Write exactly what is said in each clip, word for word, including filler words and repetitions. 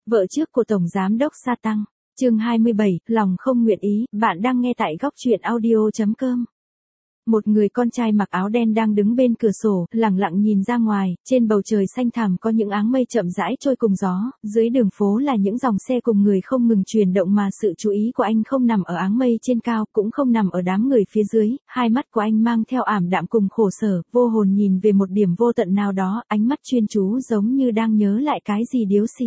Vợ trước của Tổng Giám đốc Sa Tăng, chương hai mươi bảy, lòng không nguyện ý, bạn đang nghe tại góc truyện audio chấm com. Một người con trai mặc áo đen đang đứng bên cửa sổ, lặng lặng nhìn ra ngoài, trên bầu trời xanh thẳm có những áng mây chậm rãi trôi cùng gió, dưới đường phố là những dòng xe cùng người không ngừng chuyển động mà sự chú ý của anh không nằm ở áng mây trên cao, cũng không nằm ở đám người phía dưới, hai mắt của anh mang theo ảm đạm cùng khổ sở, vô hồn nhìn về một điểm vô tận nào đó, ánh mắt chuyên chú giống như đang nhớ lại cái gì điếu xì.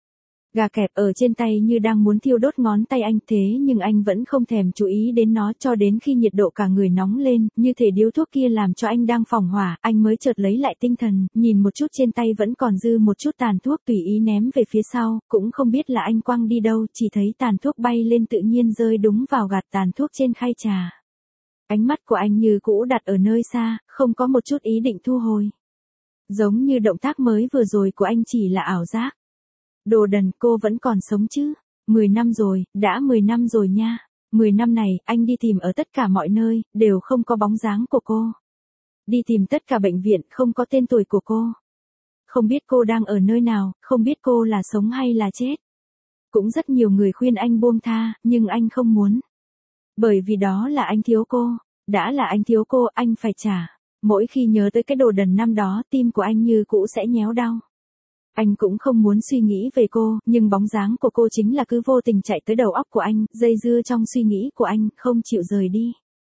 Gà kẹp ở trên tay như đang muốn thiêu đốt ngón tay anh, thế nhưng anh vẫn không thèm chú ý đến nó cho đến khi nhiệt độ cả người nóng lên, như thể điếu thuốc kia làm cho anh đang phỏng hỏa, anh mới chợt lấy lại tinh thần, nhìn một chút trên tay vẫn còn dư một chút tàn thuốc tùy ý ném về phía sau, cũng không biết là anh quăng đi đâu, chỉ thấy tàn thuốc bay lên tự nhiên rơi đúng vào gạt tàn thuốc trên khay trà. Ánh mắt của anh như cũ đặt ở nơi xa, không có một chút ý định thu hồi. Giống như động tác mới vừa rồi của anh chỉ là ảo giác. Đồ đần, cô vẫn còn sống chứ? Mười năm rồi, đã mười năm rồi nha. Mười năm này, anh đi tìm ở tất cả mọi nơi, đều không có bóng dáng của cô. Đi tìm tất cả bệnh viện, không có tên tuổi của cô. Không biết cô đang ở nơi nào, không biết cô là sống hay là chết. Cũng rất nhiều người khuyên anh buông tha, nhưng anh không muốn. Bởi vì đó là anh thiếu cô. Đã là anh thiếu cô, anh phải trả. Mỗi khi nhớ tới cái đồ đần năm đó, tim của anh như cũ sẽ nhéo đau. Anh cũng không muốn suy nghĩ về cô, nhưng bóng dáng của cô chính là cứ vô tình chạy tới đầu óc của anh, dây dưa trong suy nghĩ của anh, không chịu rời đi.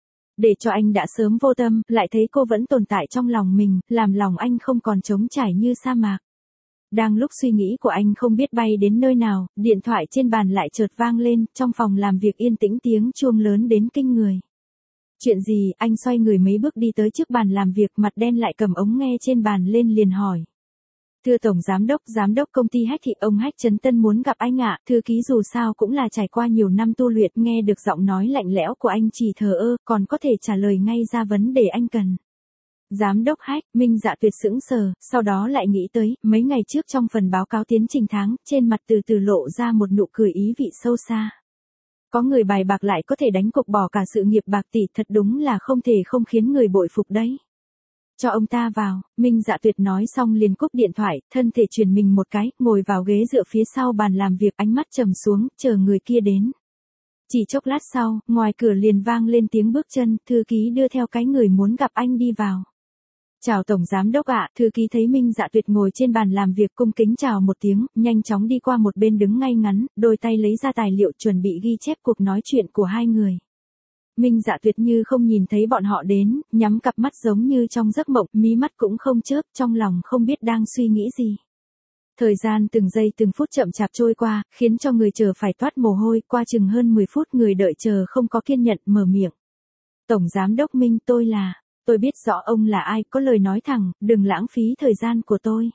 Để cho anh đã sớm vô tâm, lại thấy cô vẫn tồn tại trong lòng mình, làm lòng anh không còn trống trải như sa mạc. Đang lúc suy nghĩ của anh không biết bay đến nơi nào, điện thoại trên bàn lại chợt vang lên, trong phòng làm việc yên tĩnh tiếng chuông lớn đến kinh người. Chuyện gì? Anh xoay người mấy bước đi tới trước bàn làm việc, mặt đen lại cầm ống nghe trên bàn lên liền hỏi. Thưa Tổng Giám đốc, Giám đốc công ty Hách Thị, ông Hách Chấn Tân muốn gặp anh ạ. Thư ký dù sao cũng là trải qua nhiều năm tu luyện, nghe được giọng nói lạnh lẽo của anh chỉ thờ ơ, còn có thể trả lời ngay ra vấn đề anh cần. Giám đốc Hách, Minh Dạ Tuyệt sững sờ, sau đó lại nghĩ tới, mấy ngày trước trong phần báo cáo tiến trình tháng, trên mặt từ từ lộ ra một nụ cười ý vị sâu xa. Có người bài bạc lại có thể đánh cược bỏ cả sự nghiệp bạc tỷ, thật đúng là không thể không khiến người bội phục đấy. Cho ông ta vào, Minh Dạ Tuyệt nói xong liền cúp điện thoại, thân thể chuyển mình một cái, ngồi vào ghế dựa phía sau bàn làm việc, ánh mắt trầm xuống, chờ người kia đến. Chỉ chốc lát sau, ngoài cửa liền vang lên tiếng bước chân, thư ký đưa theo cái người muốn gặp anh đi vào. Chào Tổng Giám đốc ạ, thư ký thấy Minh Dạ Tuyệt ngồi trên bàn làm việc cung kính chào một tiếng, nhanh chóng đi qua một bên đứng ngay ngắn, đôi tay lấy ra tài liệu chuẩn bị ghi chép cuộc nói chuyện của hai người. Minh Dạ Tuyệt như không nhìn thấy bọn họ đến, nhắm cặp mắt giống như trong giấc mộng, mí mắt cũng không chớp, trong lòng không biết đang suy nghĩ gì. Thời gian từng giây từng phút chậm chạp trôi qua, khiến cho người chờ phải toát mồ hôi, qua chừng hơn mười phút người đợi chờ không có kiên nhẫn mở miệng. Tổng Giám đốc Minh, tôi là, tôi biết rõ ông là ai, có lời nói thẳng, đừng lãng phí thời gian của tôi.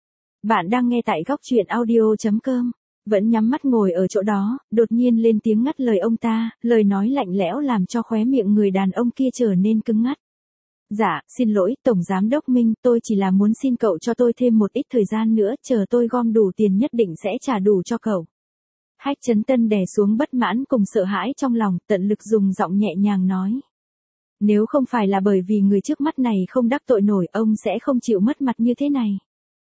Bạn đang nghe tại góc truyện audio chấm com. Vẫn nhắm mắt ngồi ở chỗ đó, đột nhiên lên tiếng ngắt lời ông ta, lời nói lạnh lẽo làm cho khóe miệng người đàn ông kia trở nên cứng ngắt. Dạ, xin lỗi, Tổng Giám đốc Minh, tôi chỉ là muốn xin cậu cho tôi thêm một ít thời gian nữa, chờ tôi gom đủ tiền nhất định sẽ trả đủ cho cậu. Hách Chấn Tân đè xuống bất mãn cùng sợ hãi trong lòng, tận lực dùng giọng nhẹ nhàng nói. Nếu không phải là bởi vì người trước mắt này không đắc tội nổi, ông sẽ không chịu mất mặt như thế này.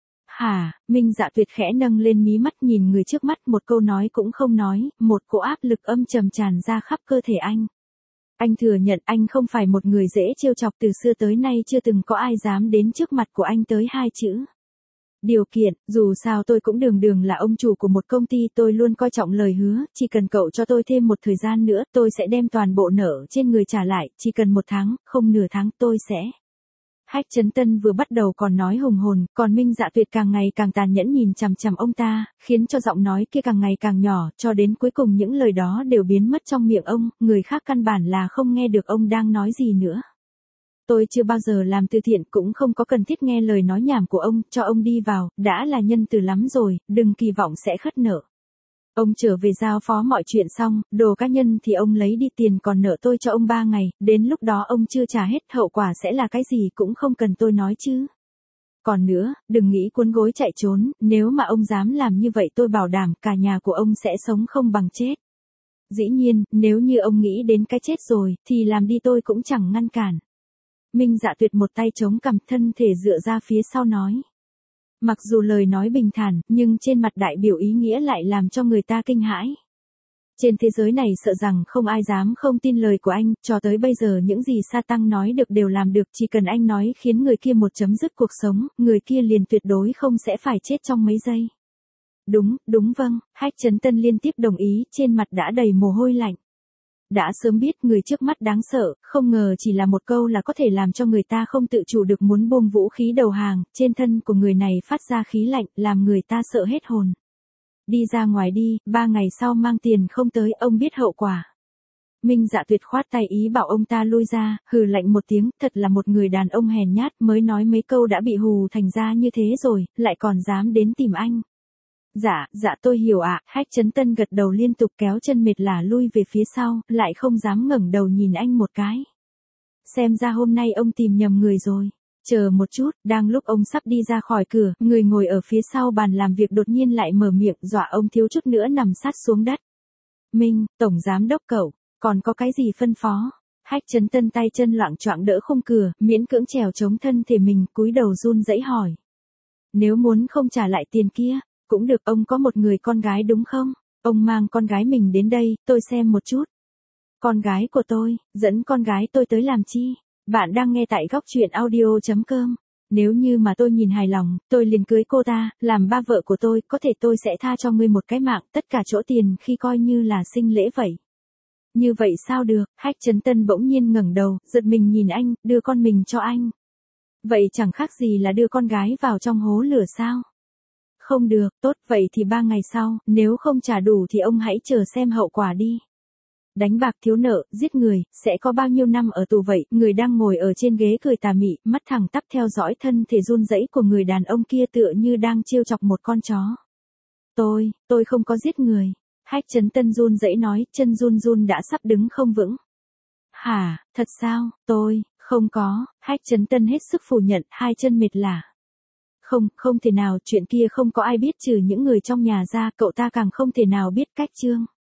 Hả, Minh Dạ Tuyệt khẽ nâng lên mí mắt nhìn người trước mắt, một câu nói cũng không nói, một cỗ áp lực âm trầm tràn ra khắp cơ thể anh. Anh thừa nhận anh không phải một người dễ trêu chọc, từ xưa tới nay chưa từng có ai dám đến trước mặt của anh tới hai chữ. Điều kiện, dù sao tôi cũng đường đường là ông chủ của một công ty, tôi luôn coi trọng lời hứa, chỉ cần cậu cho tôi thêm một thời gian nữa, tôi sẽ đem toàn bộ nợ trên người trả lại, chỉ cần một tháng, không nửa tháng tôi sẽ... Hách Chấn Tân vừa bắt đầu còn nói hùng hồn, còn Minh Dạ Tuyệt càng ngày càng tàn nhẫn nhìn chằm chằm ông ta, khiến cho giọng nói kia càng ngày càng nhỏ, cho đến cuối cùng những lời đó đều biến mất trong miệng ông, người khác căn bản là không nghe được ông đang nói gì nữa. Tôi chưa bao giờ làm từ thiện, cũng không có cần thiết nghe lời nói nhảm của ông, cho ông đi vào, đã là nhân từ lắm rồi, đừng kỳ vọng sẽ khất nợ. Ông trở về giao phó mọi chuyện xong, đồ cá nhân thì ông lấy đi, tiền còn nợ tôi cho ông ba ngày, đến lúc đó ông chưa trả hết, hậu quả sẽ là cái gì cũng không cần tôi nói chứ. Còn nữa, đừng nghĩ cuốn gối chạy trốn, nếu mà ông dám làm như vậy tôi bảo đảm cả nhà của ông sẽ sống không bằng chết. Dĩ nhiên, nếu như ông nghĩ đến cái chết rồi, thì làm đi tôi cũng chẳng ngăn cản. Minh Dạ Tuyệt một tay chống cằm, thân thể dựa ra phía sau nói. Mặc dù lời nói bình thản, nhưng trên mặt đại biểu ý nghĩa lại làm cho người ta kinh hãi. Trên thế giới này sợ rằng không ai dám không tin lời của anh, cho tới bây giờ những gì Sa Tăng nói được đều làm được, chỉ cần anh nói khiến người kia một chấm dứt cuộc sống, người kia liền tuyệt đối không sẽ phải chết trong mấy giây. Đúng, đúng vâng, Hách Chấn Tân liên tiếp đồng ý, trên mặt đã đầy mồ hôi lạnh. Đã sớm biết người trước mắt đáng sợ, không ngờ chỉ là một câu là có thể làm cho người ta không tự chủ được muốn buông vũ khí đầu hàng, trên thân của người này phát ra khí lạnh, làm người ta sợ hết hồn. Đi ra ngoài đi, ba ngày sau mang tiền không tới, ông biết hậu quả. Minh Dạ Tuyệt khoát tay ý bảo ông ta lui ra, hừ lạnh một tiếng, thật là một người đàn ông hèn nhát, mới nói mấy câu đã bị hù thành ra như thế rồi, lại còn dám đến tìm anh. Dạ, dạ tôi hiểu ạ, Hách Chấn Tân gật đầu liên tục kéo chân mệt lả lui về phía sau, lại không dám ngẩng đầu nhìn anh một cái. Xem ra hôm nay ông tìm nhầm người rồi. Chờ một chút, đang lúc ông sắp đi ra khỏi cửa, người ngồi ở phía sau bàn làm việc đột nhiên lại mở miệng, dọa ông thiếu chút nữa nằm sát xuống đất. Minh, Tổng Giám Đốc cậu, còn có cái gì phân phó? Hách Chấn Tân tay chân loạng choạng đỡ khung cửa, miễn cưỡng trèo chống thân thể mình, cúi đầu run rẩy hỏi. Nếu muốn không trả lại tiền kia, cũng được, ông có một người con gái đúng không? Ông mang con gái mình đến đây, tôi xem một chút. Con gái của tôi, dẫn con gái tôi tới làm chi? Bạn đang nghe tại góc truyện audio chấm com. Nếu như mà tôi nhìn hài lòng, tôi liền cưới cô ta, làm ba vợ của tôi, có thể tôi sẽ tha cho ngươi một cái mạng, tất cả chỗ tiền khi coi như là sinh lễ vậy. Như vậy sao được? Hách Chấn Tân bỗng nhiên ngẩng đầu, giật mình nhìn anh, đưa con mình cho anh. Vậy chẳng khác gì là đưa con gái vào trong hố lửa sao? Không được, tốt, vậy thì ba ngày sau, nếu không trả đủ thì ông hãy chờ xem hậu quả đi. Đánh bạc thiếu nợ, giết người, sẽ có bao nhiêu năm ở tù vậy? Người đang ngồi ở trên ghế cười tà mị, mắt thẳng tắp theo dõi thân thể run rẩy của người đàn ông kia tựa như đang trêu chọc một con chó. Tôi, tôi không có giết người. Hách Chấn Tân run rẩy nói, chân run run đã sắp đứng không vững. Hả, thật sao? Tôi, không có. Hách Chấn Tân hết sức phủ nhận, hai chân mệt lả. Không, không thể nào, chuyện kia không có ai biết trừ những người trong nhà ra, cậu ta càng không thể nào biết cách chương.